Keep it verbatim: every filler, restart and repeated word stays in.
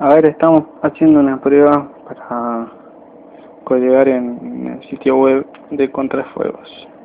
A ver, estamos haciendo una prueba para colgar en el sitio web de Contrafuegos.